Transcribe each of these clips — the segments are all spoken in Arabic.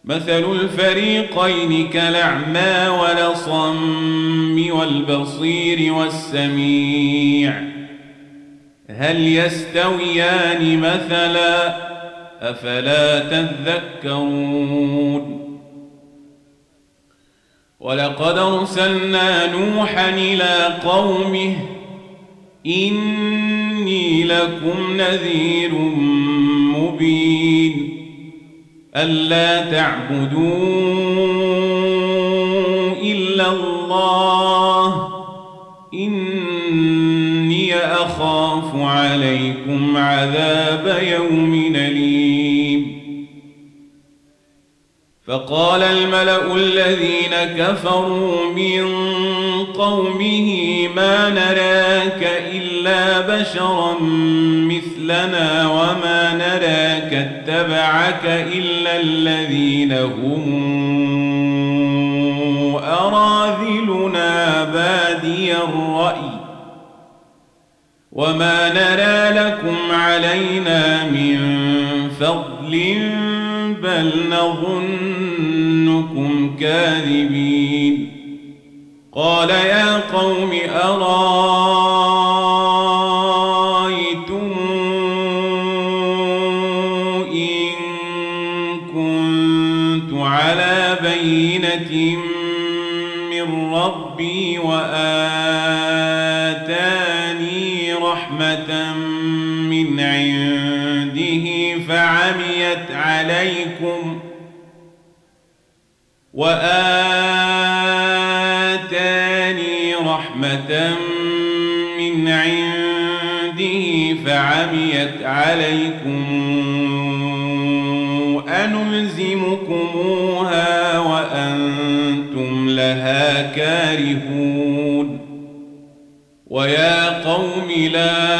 مثل الفريقين كالأعمى والأصم والبصير والسميع هل يستويان مثلا أفلا تذكرون ولقد أرسلنا نوحا إلى قومه إني لكم نذير مبين ألا تعبدوا إلا الله إني أخاف عليكم عذاب يوم أليم فقال الملأ الذين كفروا من قومه ما نراك إلا بشرا مثلنا وما نراك اتبعك إلا الذين هم أراذلنا بادي الرأي وما نرى لكم علينا من فضل بل نظنكم كاذبين قال يا قوم أرأيتم إن كنت على بينة من ربي وآتاني رحمة من عنده فعميت عليكم أنلزمكموها وأنتم لها كارهون ويا قوم لا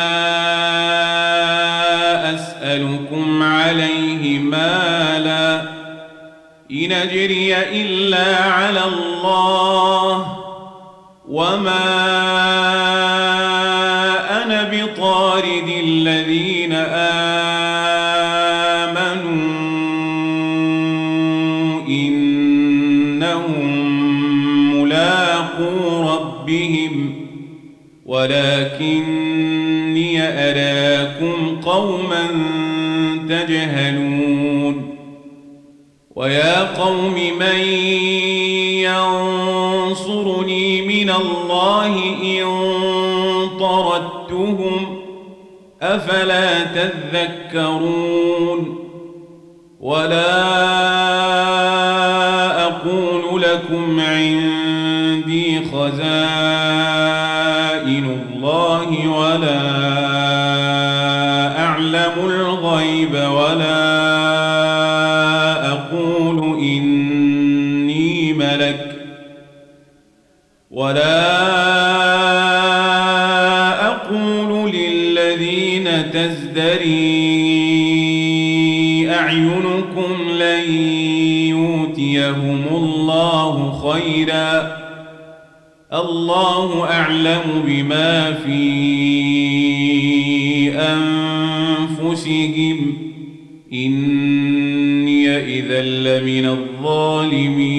أسألكم عليه مالا إن أجري إلا على الله وما أنا بطارد الذين آمنوا إنهم ملاقو ربهم ولكني أراكم قوما تجهلون ويا قوم من ينصرني من الله إن طردتهم أفلا تذكرون ولا أقول لكم عندي خزائن الله ولا أعلم الغيب ولا أقول إني ملك ولا أقول للذين تزدري أعينكم لن يؤتيهم الله خيرا الله أعلم بما في أنفسهم إني إذا لمن الظالمين